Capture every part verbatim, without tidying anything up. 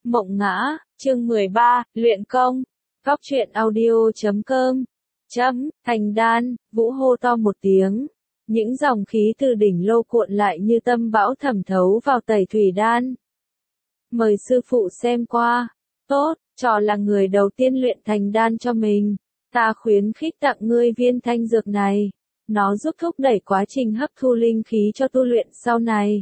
Mộng ngã, chương mười ba, luyện công. Góc truyện audio chấm com. Chấm, thành đan, Vũ hô to một tiếng. Những dòng khí từ đỉnh lô cuộn lại như tâm bão thẩm thấu vào tẩy thủy đan. Mời sư phụ xem qua. Tốt, trò là người đầu tiên luyện thành đan cho mình. Ta khuyến khích tặng ngươi viên thanh dược này. Nó giúp thúc đẩy quá trình hấp thu linh khí cho tu luyện sau này.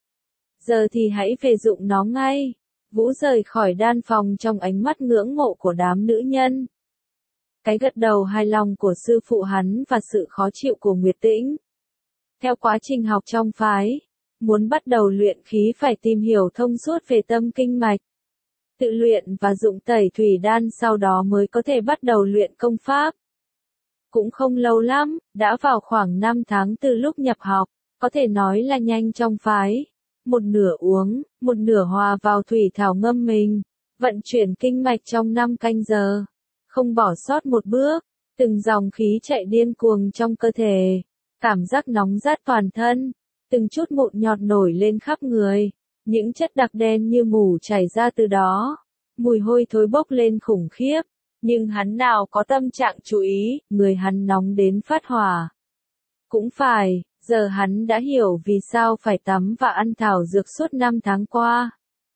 Giờ thì hãy về dụng nó ngay. Vũ rời khỏi đan phòng trong ánh mắt ngưỡng mộ của đám nữ nhân. Cái gật đầu hài lòng của sư phụ hắn và sự khó chịu của Nguyệt Tĩnh. Theo quá trình học trong phái, muốn bắt đầu luyện khí phải tìm hiểu thông suốt về tâm kinh mạch. Tự luyện và dụng tẩy thủy đan sau đó mới có thể bắt đầu luyện công pháp. Cũng không lâu lắm, đã vào khoảng năm tháng từ lúc nhập học, có thể nói là nhanh trong phái. Một nửa uống, một nửa hòa vào thủy thảo ngâm mình, vận chuyển kinh mạch trong năm canh giờ, không bỏ sót một bước, từng dòng khí chạy điên cuồng trong cơ thể, cảm giác nóng rát toàn thân, từng chút mụn nhọt nổi lên khắp người, những chất đặc đen như mủ chảy ra từ đó, mùi hôi thối bốc lên khủng khiếp, nhưng hắn nào có tâm trạng chú ý, người hắn nóng đến phát hỏa. Cũng phải. Giờ hắn đã hiểu vì sao phải tắm và ăn thảo dược suốt năm tháng qua.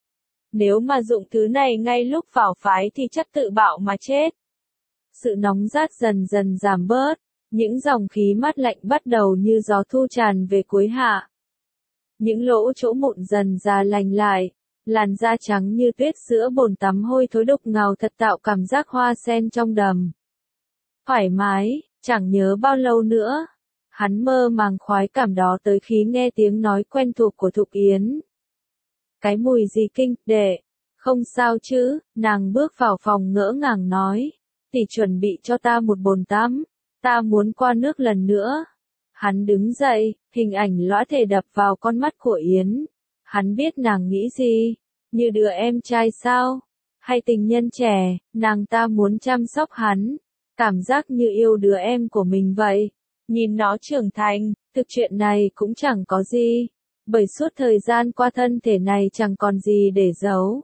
Nếu mà dụng thứ này ngay lúc vào phái thì chắc tự bạo mà chết. Sự nóng rát dần dần giảm bớt, những dòng khí mát lạnh bắt đầu như gió thu tràn về cuối hạ. Những lỗ chỗ mụn dần ra lành lại, làn da trắng như tuyết sữa bồn tắm hôi thối đục ngầu thật tạo cảm giác hoa sen trong đầm. Thoải mái, chẳng nhớ bao lâu nữa. Hắn mơ màng khoái cảm đó tới khi nghe tiếng nói quen thuộc của Thục Yến. Cái mùi gì kinh, đệ? Không sao chứ, nàng bước vào phòng ngỡ ngàng nói. Tỷ chuẩn bị cho ta một bồn tắm, ta muốn qua nước lần nữa. Hắn đứng dậy, hình ảnh lõa thể đập vào con mắt của Yến. Hắn biết nàng nghĩ gì, như đứa em trai sao? Hay tình nhân trẻ, nàng ta muốn chăm sóc hắn, cảm giác như yêu đứa em của mình vậy. Nhìn nó trưởng thành, thực chuyện này cũng chẳng có gì, bởi suốt thời gian qua thân thể này chẳng còn gì để giấu.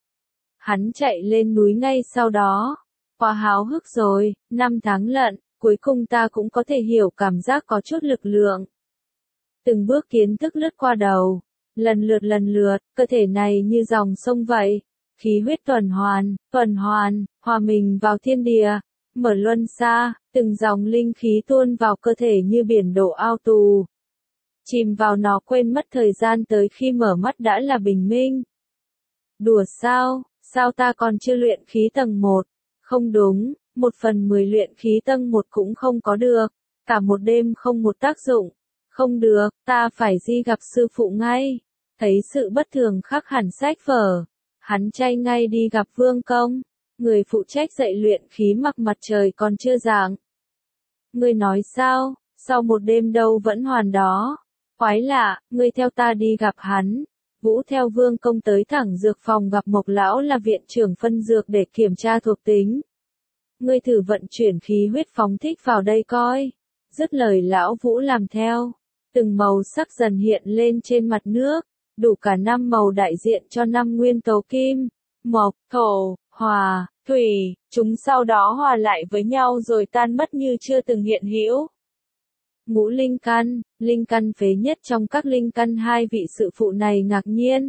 Hắn chạy lên núi ngay sau đó, quá háo hức rồi, năm tháng lận, cuối cùng ta cũng có thể hiểu cảm giác có chút lực lượng. Từng bước kiến thức lướt qua đầu, lần lượt lần lượt, cơ thể này như dòng sông vậy, khí huyết tuần hoàn, tuần hoàn, hòa mình vào thiên địa. Mở luân xa, từng dòng linh khí tuôn vào cơ thể như biển đổ ao tù. Chìm vào nó quên mất thời gian tới khi mở mắt đã là bình minh. Đùa sao, sao ta còn chưa luyện khí tầng một? Không đúng, một phần mười luyện khí tầng một cũng không có được. Cả một đêm không một tác dụng. Không được, ta phải đi gặp sư phụ ngay. Thấy sự bất thường khắc hẳn sách vở. Hắn chay ngay đi gặp Vương Công. Người phụ trách dạy luyện khí mặc mặt trời còn chưa rạng. Ngươi nói sao, sau một đêm đâu vẫn hoàn đó. Quái lạ, ngươi theo ta đi gặp hắn. Vũ theo Vương Công tới thẳng dược phòng gặp Mộc Lão là viện trưởng phân dược để kiểm tra thuộc tính. Ngươi thử vận chuyển khí huyết phóng thích vào đây coi. Dứt lời Lão Vũ làm theo. Từng màu sắc dần hiện lên trên mặt nước, đủ cả năm màu đại diện cho năm nguyên tố kim, mộc, thổ, hòa, thủy, chúng sau đó hòa lại với nhau rồi tan mất như chưa từng hiện hữu. Ngũ linh căn, linh căn phế nhất trong các linh căn, hai vị sự phụ này ngạc nhiên.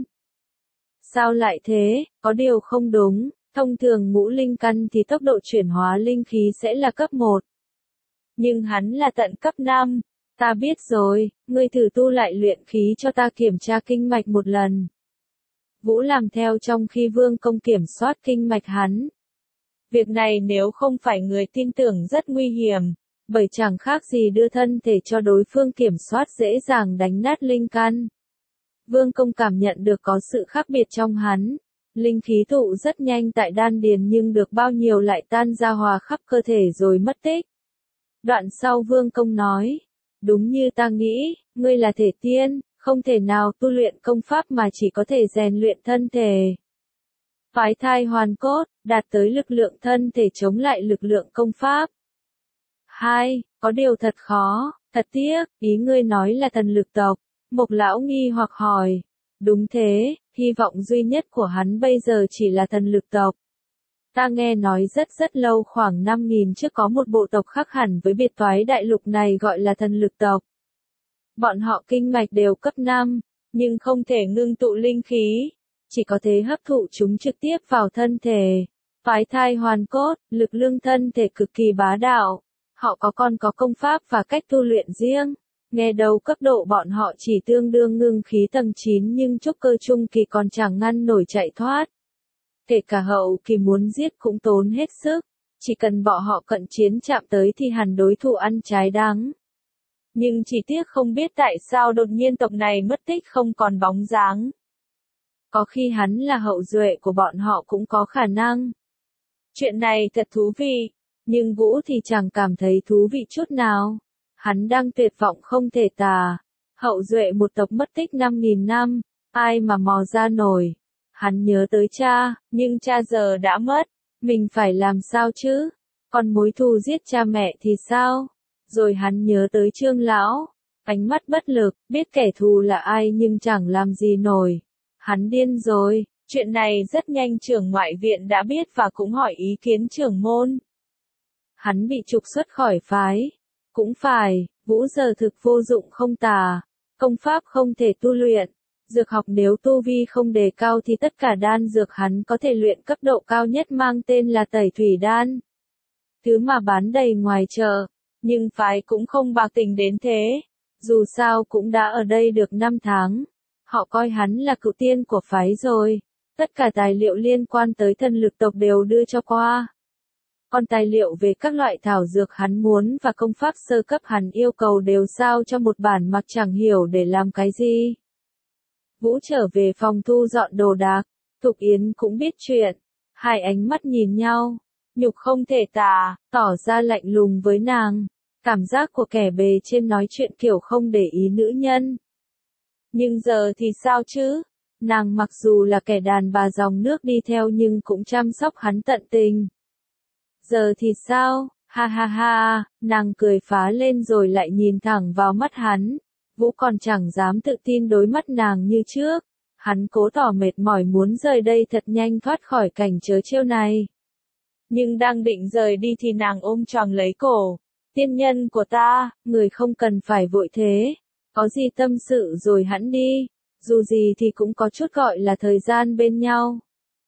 Sao lại thế, có điều không đúng, thông thường ngũ linh căn thì tốc độ chuyển hóa linh khí sẽ là cấp một. Nhưng hắn là tận cấp năm, ta biết rồi, ngươi thử tu lại luyện khí cho ta kiểm tra kinh mạch một lần. Vũ làm theo trong khi Vương Công kiểm soát kinh mạch hắn. Việc này nếu không phải người tin tưởng rất nguy hiểm, bởi chẳng khác gì đưa thân thể cho đối phương kiểm soát dễ dàng đánh nát linh căn. Vương Công cảm nhận được có sự khác biệt trong hắn. Linh khí tụ rất nhanh tại đan điền nhưng được bao nhiêu lại tan ra hòa khắp cơ thể rồi mất tích. Đoạn sau Vương Công nói, đúng như ta nghĩ, ngươi là thể tiên. Không thể nào tu luyện công pháp mà chỉ có thể rèn luyện thân thể. Phái thai hoàn cốt, đạt tới lực lượng thân thể chống lại lực lượng công pháp. Hai, có điều thật khó, thật tiếc, ý ngươi nói là thần lực tộc. Mộc Lão nghi hoặc hỏi. Đúng thế, hy vọng duy nhất của hắn bây giờ chỉ là thần lực tộc. Ta nghe nói rất rất lâu khoảng năm nghìn trước có một bộ tộc khác hẳn với biệt toái đại lục này gọi là thần lực tộc. Bọn họ kinh mạch đều cấp năm, nhưng không thể ngưng tụ linh khí, chỉ có thể hấp thụ chúng trực tiếp vào thân thể. Phái thai hoàn cốt, lực lương thân thể cực kỳ bá đạo. Họ có còn có công pháp và cách tu luyện riêng. Nghe đầu cấp độ bọn họ chỉ tương đương ngưng khí tầng chín nhưng trúc cơ trung kỳ còn chẳng ngăn nổi chạy thoát. Kể cả hậu kỳ muốn giết cũng tốn hết sức. Chỉ cần bọn họ cận chiến chạm tới thì hẳn đối thủ ăn trái đắng. Nhưng chỉ tiếc không biết tại sao đột nhiên tộc này mất tích không còn bóng dáng. Có khi hắn là hậu duệ của bọn họ cũng có khả năng. Chuyện này thật thú vị, nhưng Vũ thì chẳng cảm thấy thú vị chút nào. Hắn đang tuyệt vọng không thể tả. Hậu duệ một tộc mất tích năm nghìn năm, ai mà mò ra nổi. Hắn nhớ tới cha, nhưng cha giờ đã mất. Mình phải làm sao chứ? Còn mối thù giết cha mẹ thì sao? Rồi hắn nhớ tới Trương lão, ánh mắt bất lực, biết kẻ thù là ai nhưng chẳng làm gì nổi. Hắn điên rồi, chuyện này rất nhanh trưởng ngoại viện đã biết và cũng hỏi ý kiến trưởng môn. Hắn bị trục xuất khỏi phái. Cũng phải, Vũ giờ thực vô dụng không tà, công pháp không thể tu luyện. Dược học nếu tu vi không đề cao thì tất cả đan dược hắn có thể luyện cấp độ cao nhất mang tên là tẩy thủy đan. Thứ mà bán đầy ngoài chợ. Nhưng phái cũng không bạc tình đến thế. Dù sao cũng đã ở đây được năm tháng. Họ coi hắn là cựu tiên của phái rồi. Tất cả tài liệu liên quan tới thần lực tộc đều đưa cho qua. Còn tài liệu về các loại thảo dược hắn muốn và công pháp sơ cấp hắn yêu cầu đều sao cho một bản mặc chẳng hiểu để làm cái gì. Vũ trở về phòng thu dọn đồ đạc. Thục Yến cũng biết chuyện. Hai ánh mắt nhìn nhau. Nhục không thể tả, tỏ ra lạnh lùng với nàng. Cảm giác của kẻ bề trên nói chuyện kiểu không để ý nữ nhân. Nhưng giờ thì sao chứ? Nàng mặc dù là kẻ đàn bà dòng nước đi theo nhưng cũng chăm sóc hắn tận tình. Giờ thì sao? Ha ha ha, nàng cười phá lên rồi lại nhìn thẳng vào mắt hắn. Vũ còn chẳng dám tự tin đối mắt nàng như trước. Hắn cố tỏ mệt mỏi muốn rời đây thật nhanh thoát khỏi cảnh trớ trêu này. Nhưng đang định rời đi thì nàng ôm choàng lấy cổ. Tiên nhân của ta, người không cần phải vội thế. Có gì tâm sự rồi hẵng đi. Dù gì thì cũng có chút gọi là thời gian bên nhau.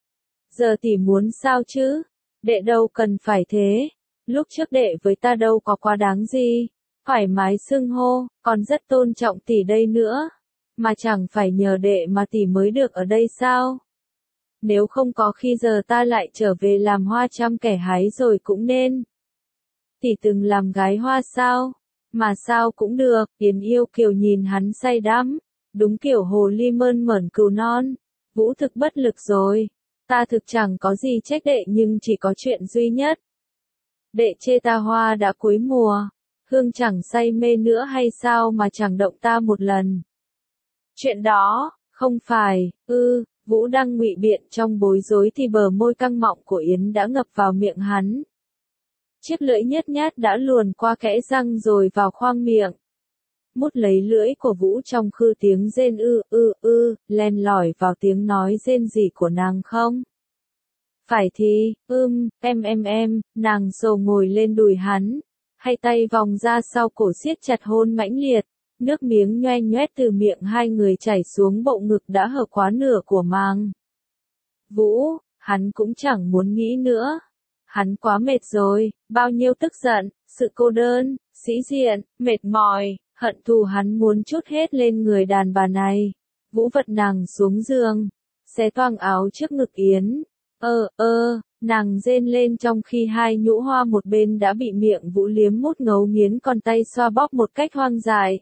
Giờ tỷ muốn sao chứ? Đệ đâu cần phải thế. Lúc trước đệ với ta đâu có quá đáng gì. Thoải mái xưng hô, còn rất tôn trọng tỷ đây nữa. Mà chẳng phải nhờ đệ mà tỷ mới được ở đây sao? Nếu không có khi giờ ta lại trở về làm hoa trăm kẻ hái rồi cũng nên. Tỷ từng làm gái hoa sao? Mà sao cũng được, Yến yêu kiều nhìn hắn say đắm. Đúng kiểu hồ ly mơn mởn cừu non. Vũ thực bất lực rồi. Ta thực chẳng có gì trách đệ nhưng chỉ có chuyện duy nhất. Đệ chê ta hoa đã cuối mùa. Hương chẳng say mê nữa hay sao mà chẳng động ta một lần. Chuyện đó, không phải, ư, Vũ đang ngụy biện trong bối rối thì bờ môi căng mọng của Yến đã ngập vào miệng hắn. Chiếc lưỡi nhét nhát đã luồn qua kẽ răng rồi vào khoang miệng. Mút lấy lưỡi của Vũ trong khư tiếng rên ư ư ư, len lỏi vào tiếng nói rên rỉ của nàng không? Phải thì, ưm, em em em, nàng sồ ngồi lên đùi hắn, hai tay vòng ra sau cổ siết chặt hôn mãnh liệt, nước miếng nhoe nhoét từ miệng hai người chảy xuống bộ ngực đã hở quá nửa của mang. Vũ, hắn cũng chẳng muốn nghĩ nữa. Hắn quá mệt rồi, bao nhiêu tức giận, sự cô đơn, sĩ diện, mệt mỏi, hận thù hắn muốn trút hết lên người đàn bà này. Vũ vật nàng xuống giường, xé toang áo trước ngực Yến. Ơ ơ, nàng rên lên trong khi hai nhũ hoa một bên đã bị miệng Vũ liếm mút ngấu nghiến còn tay xoa bóp một cách hoang dại.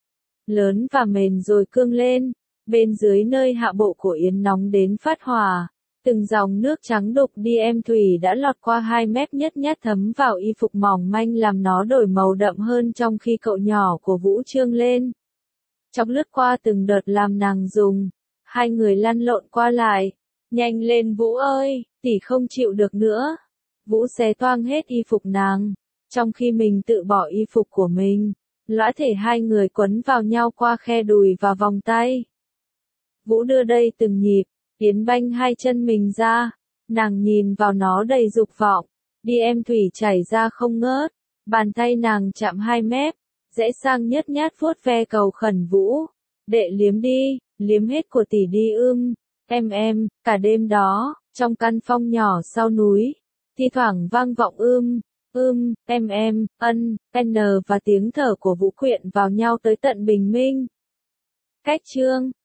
Lớn và mềm rồi cương lên, bên dưới nơi hạ bộ của Yến nóng đến phát hỏa. Từng dòng nước trắng đục đi em thủy đã lọt qua hai mép nhất nhát thấm vào y phục mỏng manh làm nó đổi màu đậm hơn trong khi cậu nhỏ của Vũ trương lên. Chọc lướt qua từng đợt làm nàng dùng. Hai người lăn lộn qua lại. Nhanh lên Vũ ơi, tỷ không chịu được nữa. Vũ xé toang hết y phục nàng. Trong khi mình tự bỏ y phục của mình. Lõa thể hai người quấn vào nhau qua khe đùi và vòng tay. Vũ đưa đây từng nhịp, Yến banh hai chân mình ra, nàng nhìn vào nó đầy dục vọng, đi em thủy chảy ra không ngớt, bàn tay nàng chạm hai mép, dễ sang nhất nhát vuốt ve cầu khẩn Vũ, đệ liếm đi, liếm hết của tỷ đi ưm, em em, cả đêm đó, trong căn phòng nhỏ sau núi, thi thoảng vang vọng ưm, ưm, em em, ân, n và tiếng thở của Vũ quyện vào nhau tới tận bình minh. Cách chương